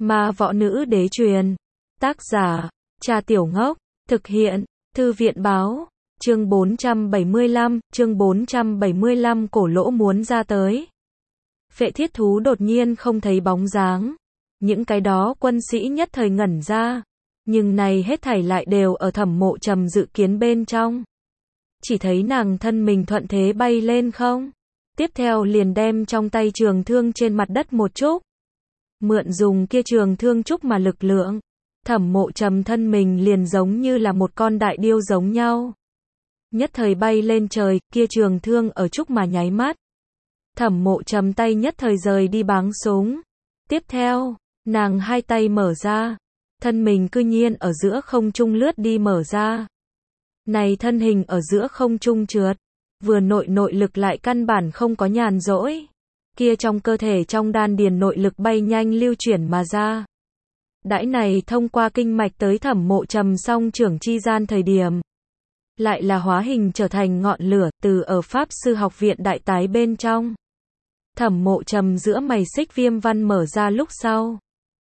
Ma Võ Nữ Đế truyền. Tác giả, Trà Tiểu Ngốc. Thực hiện, Thư viện báo. Chương 475, cổ lỗ muốn ra tới. Phệ thiết thú đột nhiên không thấy bóng dáng. Những cái đó quân sĩ nhất thời ngẩn ra. Nhưng này hết thảy lại đều ở Thẩm Mộ Trầm dự kiến bên trong. Chỉ thấy nàng thân mình thuận thế bay lên không. Tiếp theo liền đem trong tay trường thương trên mặt đất một chút. Mượn dùng kia trường thương chút mà lực lượng. Thẩm Mộ Trầm thân mình liền giống như là một con đại điêu giống nhau. Nhất thời bay lên trời, kia trường thương ở chút mà nháy mắt. Thẩm Mộ Trầm tay nhất thời rời đi báng súng. Tiếp theo, nàng hai tay mở ra. Thân mình cư nhiên ở giữa không trung lướt đi mở ra. Này thân hình ở giữa không trung trượt. Vừa nội lực lại căn bản không có nhàn rỗi. Kia trong cơ thể trong đan điền nội lực bay nhanh lưu chuyển mà ra. Đãi này thông qua kinh mạch tới Thẩm Mộ Trầm song trưởng chi gian thời điểm. Lại là hóa hình trở thành ngọn lửa từ ở Pháp Sư Học Viện Đại Tái bên trong. Thẩm Mộ Trầm giữa mày xích viêm văn mở ra lúc sau.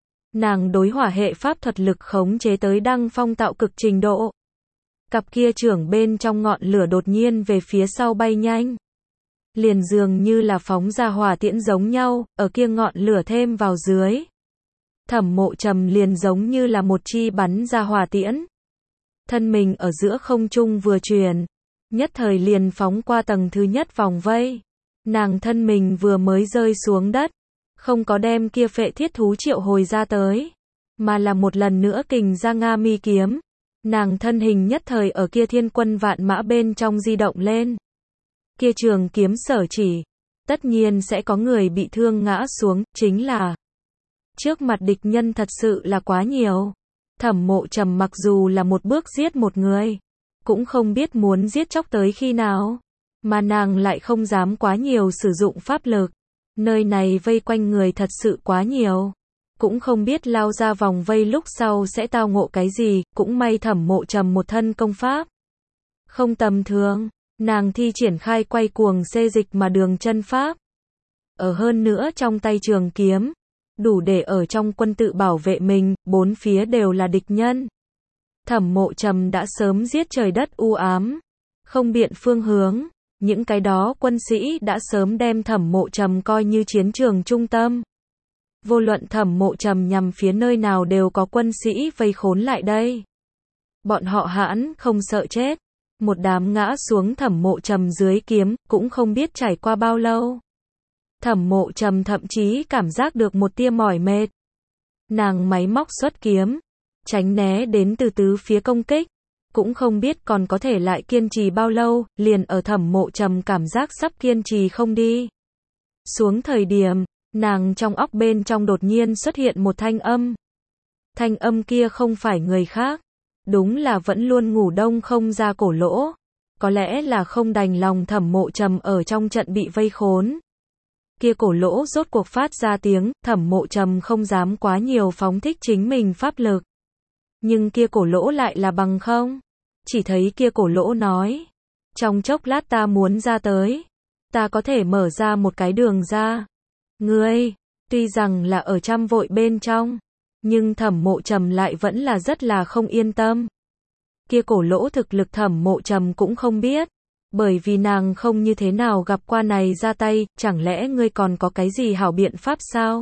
Nàng đối hỏa hệ pháp thuật lực khống chế tới đăng phong tạo cực trình độ. Cặp kia trưởng bên trong ngọn lửa đột nhiên về phía sau bay nhanh. Liền dường như là phóng ra hỏa tiễn giống nhau, ở kia ngọn lửa thêm vào dưới. Thẩm Mộ Trầm liền giống như là một chi bắn ra hỏa tiễn. Thân mình ở giữa không trung vừa chuyển. Nhất thời liền phóng qua tầng thứ nhất vòng vây. Nàng thân mình vừa mới rơi xuống đất. Không có đem kia phệ thiết thú triệu hồi ra tới. Mà là một lần nữa kình ra Nga mi kiếm. Nàng thân hình nhất thời ở kia thiên quân vạn mã bên trong di động lên. Kia trường kiếm sở chỉ. Tất nhiên sẽ có người bị thương ngã xuống, chính là. Trước mặt địch nhân thật sự là quá nhiều. Thẩm Mộ Trầm mặc dù là một bước giết một người. Cũng không biết muốn giết chóc tới khi nào. Mà nàng lại không dám quá nhiều sử dụng pháp lực. Nơi này vây quanh người thật sự quá nhiều. Cũng không biết lao ra vòng vây lúc sau sẽ tao ngộ cái gì. Cũng may Thẩm Mộ Trầm một thân công pháp. Không tầm thường. Nàng thi triển khai quay cuồng xê dịch mà đường chân pháp. Ở hơn nữa trong tay trường kiếm. Đủ để ở trong quân tự bảo vệ mình, bốn phía đều là địch nhân. Thẩm Mộ Trầm đã sớm giết trời đất u ám. Không biện phương hướng. Những cái đó quân sĩ đã sớm đem Thẩm Mộ Trầm coi như chiến trường trung tâm. Vô luận Thẩm Mộ Trầm nhằm phía nơi nào đều có quân sĩ vây khốn lại đây. Bọn họ hãn không sợ chết. Một đám ngã xuống Thẩm Mộ Trầm dưới kiếm, cũng không biết trải qua bao lâu. Thẩm Mộ Trầm thậm chí cảm giác được một tia mỏi mệt. Nàng máy móc xuất kiếm, tránh né đến từ tứ phía công kích. Cũng không biết còn có thể lại kiên trì bao lâu, liền ở Thẩm Mộ Trầm cảm giác sắp kiên trì không đi. Xuống thời điểm, nàng trong óc bên trong đột nhiên xuất hiện một thanh âm. Thanh âm kia không phải người khác. Đúng là vẫn luôn ngủ đông không ra cổ lỗ. Có lẽ là không đành lòng Thẩm Mộ Trầm ở trong trận bị vây khốn. Kia cổ lỗ rốt cuộc phát ra tiếng, Thẩm Mộ Trầm không dám quá nhiều phóng thích chính mình pháp lực. Nhưng kia cổ lỗ lại là bằng không. Chỉ thấy kia cổ lỗ nói. Trong chốc lát ta muốn ra tới. Ta có thể mở ra một cái đường ra. Ngươi, tuy rằng là ở trăm vội bên trong. Nhưng Thẩm Mộ Trầm lại vẫn là rất là không yên tâm. Kia cổ lỗ thực lực Thẩm Mộ Trầm cũng không biết. Bởi vì nàng không như thế nào gặp qua này ra tay, chẳng lẽ ngươi còn có cái gì hảo biện pháp sao?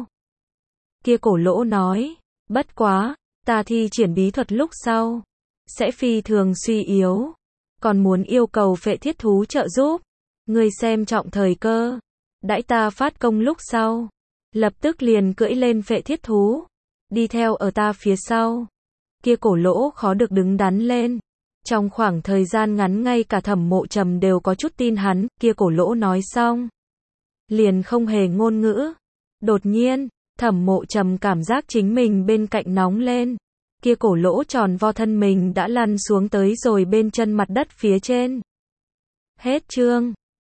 Kia cổ lỗ nói, bất quá, ta thi triển bí thuật lúc sau, sẽ phi thường suy yếu, còn muốn yêu cầu phệ thiết thú trợ giúp, ngươi xem trọng thời cơ, đãi ta phát công lúc sau, lập tức liền cưỡi lên phệ thiết thú, đi theo ở ta phía sau. Kia cổ lỗ khó được đứng đắn lên. Trong khoảng thời gian ngắn ngay cả Thẩm Mộ Trầm đều có chút tin hắn, kia cổ lỗ nói xong. Liền không hề ngôn ngữ. Đột nhiên, Thẩm Mộ Trầm cảm giác chính mình bên cạnh nóng lên. Kia cổ lỗ tròn vo thân mình đã lăn xuống tới rồi bên chân mặt đất phía trên. Hết chương.